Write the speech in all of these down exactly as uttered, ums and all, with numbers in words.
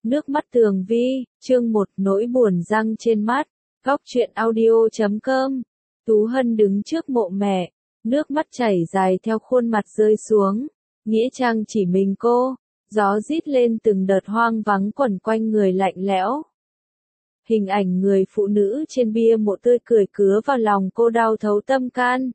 Nước mắt Tường Vi, chương một nỗi buồn răng trên mắt, góc truyện audio chấm com. Tú Hân đứng trước mộ mẹ, nước mắt chảy dài theo khuôn mặt rơi xuống, nghĩa trang chỉ mình cô, gió rít lên từng đợt hoang vắng quẩn quanh người lạnh lẽo. Hình ảnh người phụ nữ trên bia mộ tươi cười cứa vào lòng cô đau thấu tâm can.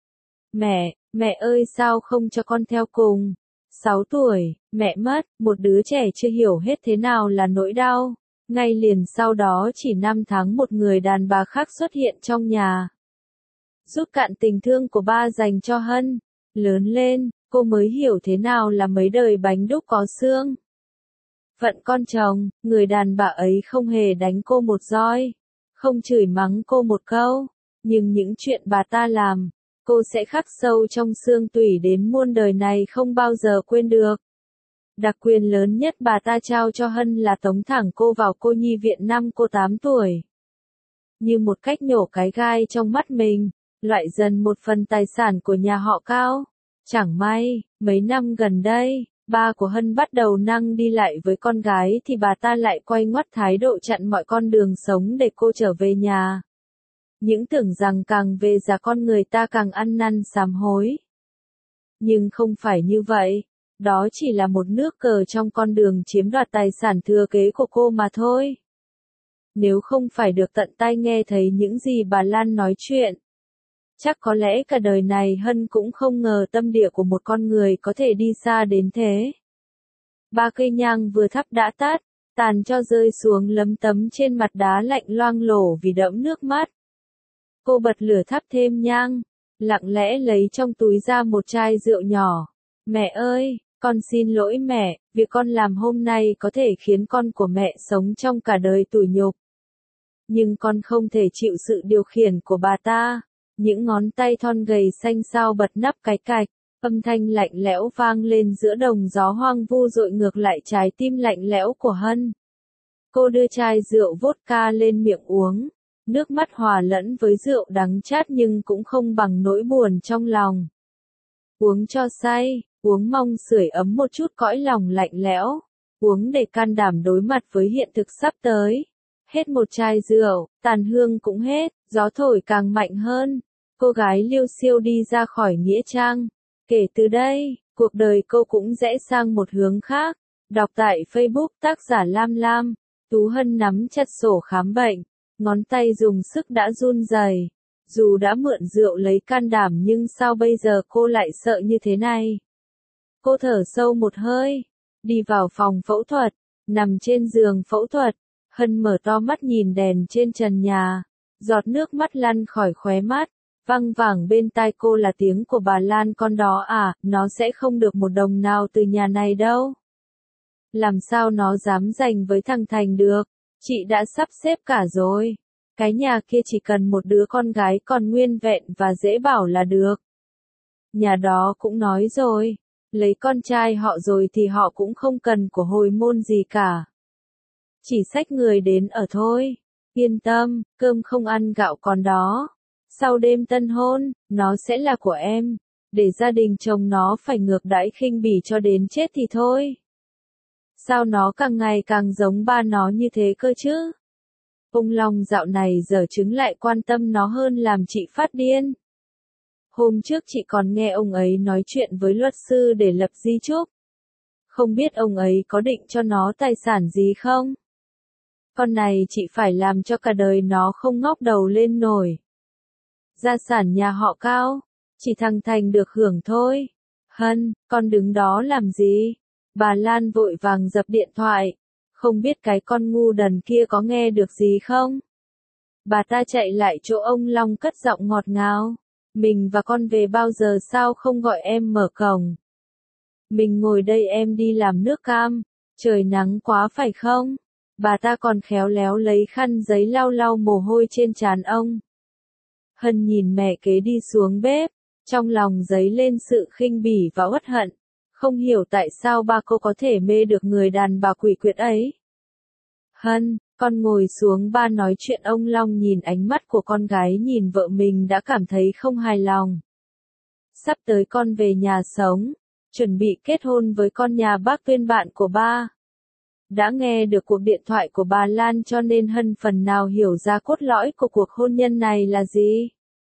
Mẹ, mẹ ơi sao không cho con theo cùng? Sáu tuổi, mẹ mất, một đứa trẻ chưa hiểu hết thế nào là nỗi đau. Ngay liền sau đó chỉ năm tháng một người đàn bà khác xuất hiện trong nhà. Rút cạn tình thương của ba dành cho Hân. Lớn lên, cô mới hiểu thế nào là mấy đời bánh đúc có xương. Phận con chồng, người đàn bà ấy không hề đánh cô một roi, không chửi mắng cô một câu, nhưng những chuyện bà ta làm, cô sẽ khắc sâu trong xương tủy đến muôn đời này không bao giờ quên được. Đặc quyền lớn nhất bà ta trao cho Hân là tống thẳng cô vào cô nhi viện năm cô tám tuổi. Như một cách nhổ cái gai trong mắt mình, loại dần một phần tài sản của nhà họ Cao. Chẳng may, mấy năm gần đây, ba của Hân bắt đầu năng đi lại với con gái thì bà ta lại quay ngoắt thái độ chặn mọi con đường sống để cô trở về nhà. Những tưởng rằng càng về già con người ta càng ăn năn sám hối. Nhưng không phải như vậy, đó chỉ là một nước cờ trong con đường chiếm đoạt tài sản thừa kế của cô mà thôi. Nếu không phải được tận tai nghe thấy những gì bà Lan nói chuyện, chắc có lẽ cả đời này Hân cũng không ngờ tâm địa của một con người có thể đi xa đến thế. Ba cây nhang vừa thắp đã tắt, tàn cho rơi xuống lấm tấm trên mặt đá lạnh loang lổ vì đẫm nước mắt. Cô bật lửa thắp thêm nhang, lặng lẽ lấy trong túi ra một chai rượu nhỏ. Mẹ ơi, con xin lỗi mẹ, việc con làm hôm nay có thể khiến con của mẹ sống trong cả đời tủi nhục. Nhưng con không thể chịu sự điều khiển của bà ta. Những ngón tay thon gầy xanh xao bật nắp cái cạch, âm thanh lạnh lẽo vang lên giữa đồng gió hoang vu dội ngược lại trái tim lạnh lẽo của Hân. Cô đưa chai rượu vodka lên miệng uống, nước mắt hòa lẫn với rượu đắng chát nhưng cũng không bằng nỗi buồn trong lòng. Uống cho say, uống mong sưởi ấm một chút cõi lòng lạnh lẽo, uống để can đảm đối mặt với hiện thực sắp tới. Hết một chai rượu, tàn hương cũng hết, gió thổi càng mạnh hơn. Cô gái liêu xiêu đi ra khỏi nghĩa trang. Kể từ đây, cuộc đời cô cũng rẽ sang một hướng khác. Đọc tại Facebook tác giả Lam Lam, Tú Hân nắm chặt sổ khám bệnh, ngón tay dùng sức đã run rẩy. Dù đã mượn rượu lấy can đảm nhưng sao bây giờ cô lại sợ như thế này? Cô thở sâu một hơi, đi vào phòng phẫu thuật, nằm trên giường phẫu thuật. Hân mở to mắt nhìn đèn trên trần nhà, giọt nước mắt lăn khỏi khóe mắt, văng vẳng bên tai cô là tiếng của bà Lan con đó à, nó sẽ không được một đồng nào từ nhà này đâu. Làm sao nó dám giành với thằng Thành được, chị đã sắp xếp cả rồi. Cái nhà kia chỉ cần một đứa con gái còn nguyên vẹn và dễ bảo là được. Nhà đó cũng nói rồi, lấy con trai họ rồi thì họ cũng không cần của hồi môn gì cả. Chỉ xách người đến ở thôi. Yên tâm, cơm không ăn gạo còn đó. Sau đêm tân hôn, nó sẽ là của em. Để gia đình chồng nó phải ngược đãi khinh bỉ cho đến chết thì thôi. Sao nó càng ngày càng giống ba nó như thế cơ chứ? Ông Long dạo này giờ chứng lại quan tâm nó hơn làm chị phát điên. Hôm trước chị còn nghe ông ấy nói chuyện với luật sư để lập di chúc. Không biết ông ấy có định cho nó tài sản gì không? Con này chị phải làm cho cả đời nó không ngóc đầu lên nổi. Gia sản nhà họ Cao, chỉ thằng Thành được hưởng thôi. Hân, con đứng đó làm gì? Bà Lan vội vàng dập điện thoại. Không biết cái con ngu đần kia có nghe được gì không? Bà ta chạy lại chỗ ông Long cất giọng ngọt ngào. Mình và con về bao giờ sao không gọi em mở cổng? Mình ngồi đây em đi làm nước cam. Trời nắng quá phải không? Bà ta còn khéo léo lấy khăn giấy lau lau mồ hôi trên trán ông. Hân nhìn mẹ kế đi xuống bếp, trong lòng dấy lên sự khinh bỉ và uất hận. Không hiểu tại sao ba cô có thể mê được người đàn bà quỷ quyệt ấy. Hân, con ngồi xuống ba nói chuyện. Ông Long nhìn ánh mắt của con gái nhìn vợ mình đã cảm thấy không hài lòng. Sắp tới con về nhà sống, chuẩn bị kết hôn với con nhà bác Tuyên bạn của ba. Đã nghe được cuộc điện thoại của bà Lan cho nên Hân phần nào hiểu ra cốt lõi của cuộc hôn nhân này là gì.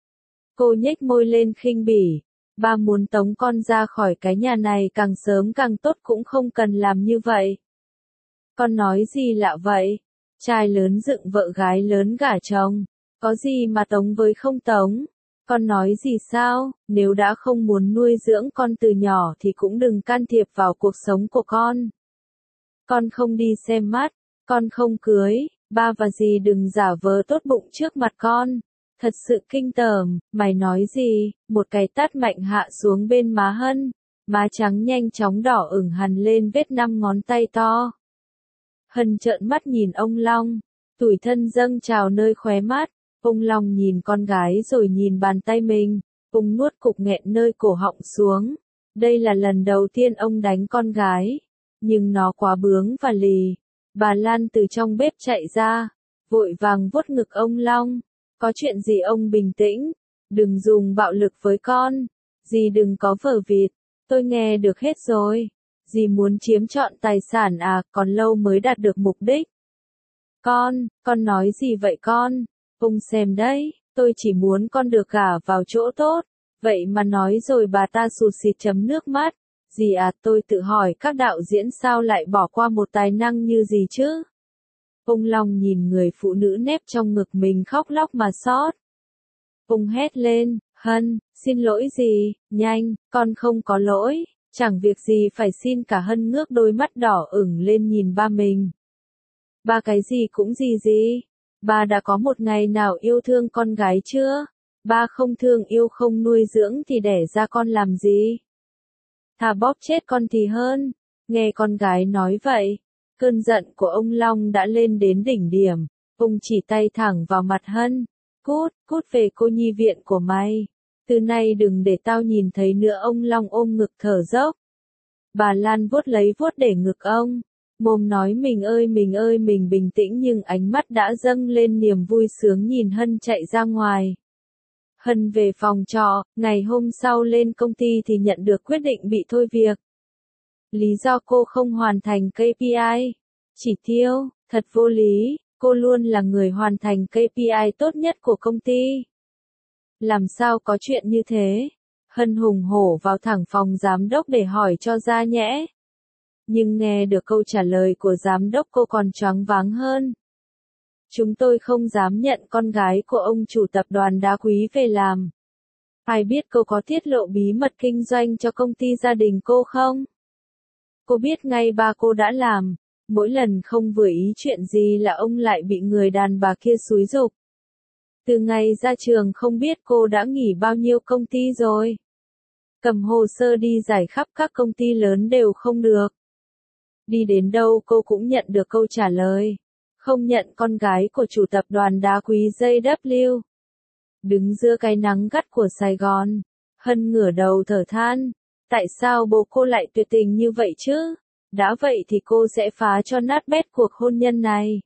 Cô nhếch môi lên khinh bỉ. Ba muốn tống con ra khỏi cái nhà này càng sớm càng tốt cũng không cần làm như vậy. Con nói gì lạ vậy? Trai lớn dựng vợ gái lớn gả chồng. Có gì mà tống với không tống? Con nói gì sao? Nếu đã không muốn nuôi dưỡng con từ nhỏ thì cũng đừng can thiệp vào cuộc sống của con. Con không đi xem mắt, con không cưới, ba và dì đừng giả vờ tốt bụng trước mặt con. Thật sự kinh tởm, mày nói gì? Một cái tát mạnh hạ xuống bên má Hân, má trắng nhanh chóng đỏ ửng hằn lên vết năm ngón tay to. Hân trợn mắt nhìn ông Long, tủi thân dâng trào nơi khóe mắt. Ông Long nhìn con gái rồi nhìn bàn tay mình, ông nuốt cục nghẹn nơi cổ họng xuống. Đây là lần đầu tiên ông đánh con gái, nhưng nó quá bướng và lì. Bà Lan từ trong bếp chạy ra, vội vàng vuốt ngực ông Long. Có chuyện gì ông bình tĩnh, đừng dùng bạo lực với con, dì đừng có vờ vịt, tôi nghe được hết rồi. Dì muốn chiếm trọn tài sản à, còn lâu mới đạt được mục đích. Con, con nói gì vậy con? Ông xem đấy, tôi chỉ muốn con được gả vào chỗ tốt, vậy mà nói rồi bà ta sụt sịt chấm nước mắt. Dì à, tôi tự hỏi các đạo diễn sao lại bỏ qua một tài năng như dì chứ? Ông Long nhìn người phụ nữ nép trong ngực mình khóc lóc mà xót. Ông hét lên, Hân, xin lỗi dì, nhanh, con không có lỗi, chẳng việc gì phải xin cả. Hân ngước đôi mắt đỏ ửng lên nhìn ba mình. Ba cái gì cũng gì gì? Ba đã có một ngày nào yêu thương con gái chưa? Ba không thương yêu không nuôi dưỡng thì đẻ ra con làm gì? Thà bóp chết con thì hơn. Nghe con gái nói vậy, cơn giận của ông Long đã lên đến đỉnh điểm. Ông chỉ tay thẳng vào mặt Hân. Cút, cút về cô nhi viện của mày. Từ nay đừng để tao nhìn thấy nữa. Ông Long ôm ngực thở dốc. Bà Lan vuốt lấy vuốt để ngực ông. Mồm nói mình ơi mình ơi mình bình tĩnh nhưng ánh mắt đã dâng lên niềm vui sướng nhìn Hân chạy ra ngoài. Hân về phòng trọ, ngày hôm sau lên công ty thì nhận được quyết định bị thôi việc. Lý do cô không hoàn thành ca pê i. Chỉ tiêu, thật vô lý, cô luôn là người hoàn thành ca pê i tốt nhất của công ty. Làm sao có chuyện như thế? Hân hùng hổ vào thẳng phòng giám đốc để hỏi cho ra nhẽ. Nhưng nghe được câu trả lời của giám đốc cô còn choáng váng hơn. Chúng tôi không dám nhận con gái của ông chủ tập đoàn đá quý về làm. Ai biết cô có tiết lộ bí mật kinh doanh cho công ty gia đình cô không? Cô biết ngay ba cô đã làm, mỗi lần không vừa ý chuyện gì là ông lại bị người đàn bà kia xúi giục. Từ ngày ra trường không biết cô đã nghỉ bao nhiêu công ty rồi. Cầm hồ sơ đi giải khắp các công ty lớn đều không được. Đi đến đâu cô cũng nhận được câu trả lời. Không nhận con gái của chủ tập đoàn đá quý gi vê. Đứng giữa cái nắng gắt của Sài Gòn, Hân ngửa đầu thở than. Tại sao bố cô lại tuyệt tình như vậy chứ? Đã vậy thì cô sẽ phá cho nát bét cuộc hôn nhân này.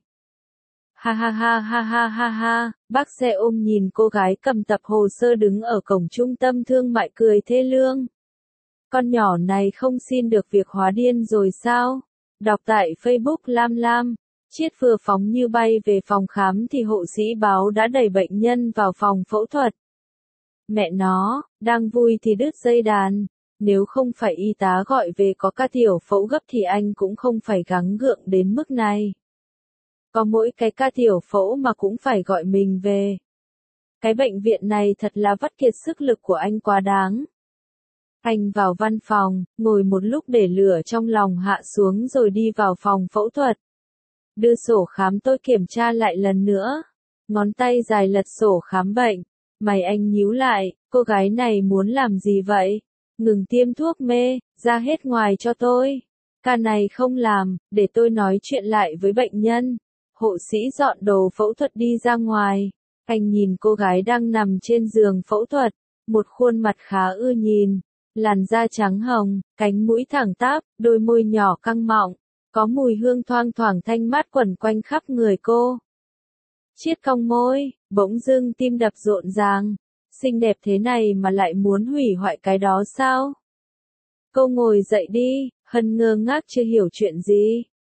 Ha ha ha ha ha ha ha, bác xe ôm nhìn cô gái cầm tập hồ sơ đứng ở cổng trung tâm thương mại cười thê lương. Con nhỏ này không xin được việc hóa điên rồi sao? Đọc tại Facebook Lam Lam. Chiết vừa phóng như bay về phòng khám thì hộ sĩ báo đã đẩy bệnh nhân vào phòng phẫu thuật. Mẹ nó, đang vui thì đứt dây đàn. Nếu không phải y tá gọi về có ca tiểu phẫu gấp thì anh cũng không phải gắng gượng đến mức này. Có mỗi cái ca tiểu phẫu mà cũng phải gọi mình về. Cái bệnh viện này thật là vắt kiệt sức lực của anh quá đáng. Anh vào văn phòng, ngồi một lúc để lửa trong lòng hạ xuống rồi đi vào phòng phẫu thuật. Đưa sổ khám tôi kiểm tra lại lần nữa. Ngón tay dài lật sổ khám bệnh. Mày anh nhíu lại, cô gái này muốn làm gì vậy? Ngừng tiêm thuốc mê, ra hết ngoài cho tôi. Ca này không làm, để tôi nói chuyện lại với bệnh nhân. Hộ sĩ dọn đồ phẫu thuật đi ra ngoài. Anh nhìn cô gái đang nằm trên giường phẫu thuật. Một khuôn mặt khá ưa nhìn. Làn da trắng hồng, cánh mũi thẳng tắp, đôi môi nhỏ căng mọng. Có mùi hương thoang thoảng thanh mát quẩn quanh khắp người cô. Chiết cong môi, bỗng dưng tim đập rộn ràng. Xinh đẹp thế này mà lại muốn hủy hoại cái đó sao? Cô ngồi dậy đi, Hân ngơ ngác chưa hiểu chuyện gì.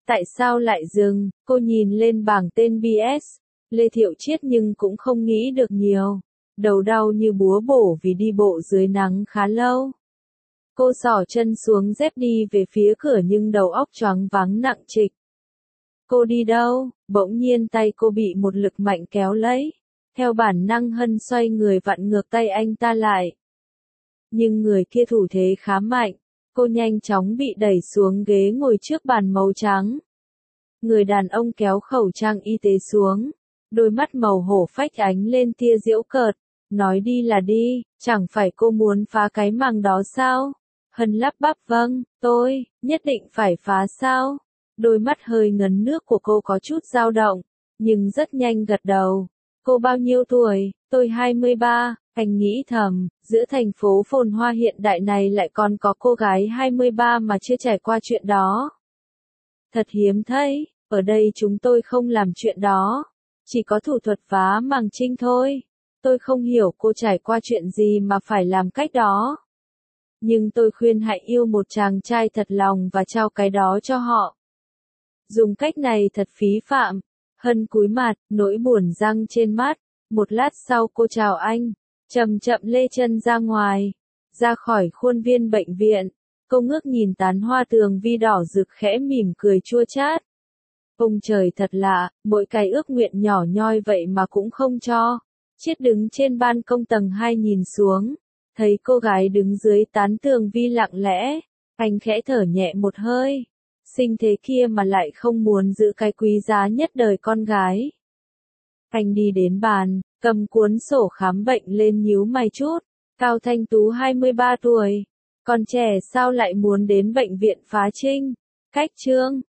Tại sao lại dừng? Cô nhìn lên bảng tên bê ét, Lê Thiệu Chiết nhưng cũng không nghĩ được nhiều. Đầu đau như búa bổ vì đi bộ dưới nắng khá lâu. Cô xỏ chân xuống dép đi về phía cửa nhưng đầu óc choáng váng nặng trịch. Cô đi đâu? Bỗng nhiên tay cô bị một lực mạnh kéo lấy. Theo bản năng Hân xoay người vặn ngược tay anh ta lại. Nhưng người kia thủ thế khá mạnh. Cô nhanh chóng bị đẩy xuống ghế ngồi trước bàn màu trắng. Người đàn ông kéo khẩu trang y tế xuống. Đôi mắt màu hổ phách ánh lên tia giễu cợt. Nói đi là đi, chẳng phải cô muốn phá cái màng đó sao? Hân lắp bắp vâng, tôi, nhất định phải phá sao? Đôi mắt hơi ngấn nước của cô có chút dao động, nhưng rất nhanh gật đầu. Cô bao nhiêu tuổi? Tôi hai mươi ba, anh nghĩ thầm, giữa thành phố phồn hoa hiện đại này lại còn có cô gái hai mươi ba mà chưa trải qua chuyện đó. Thật hiếm thấy, ở đây chúng tôi không làm chuyện đó, chỉ có thủ thuật phá màng trinh thôi. Tôi không hiểu cô trải qua chuyện gì mà phải làm cách đó. Nhưng tôi khuyên hãy yêu một chàng trai thật lòng và trao cái đó cho họ. Dùng cách này thật phí phạm. Hân cúi mặt, nỗi buồn giăng trên mắt. Một lát sau cô chào anh, chậm chậm lê chân ra ngoài, ra khỏi khuôn viên bệnh viện. Cô ngước nhìn tán hoa tường vi đỏ rực khẽ mỉm cười chua chát. Ông trời thật lạ, mỗi cái ước nguyện nhỏ nhoi vậy mà cũng không cho. Chiết đứng trên ban công tầng hai nhìn xuống, thấy cô gái đứng dưới tán tường vi lặng lẽ, anh khẽ thở nhẹ một hơi. Sinh thế kia mà lại không muốn giữ cái quý giá nhất đời con gái. Anh đi đến bàn, cầm cuốn sổ khám bệnh lên nhíu mày chút. Cao Thanh Tú hai mươi ba tuổi, còn trẻ sao lại muốn đến bệnh viện phá trinh? Cách chương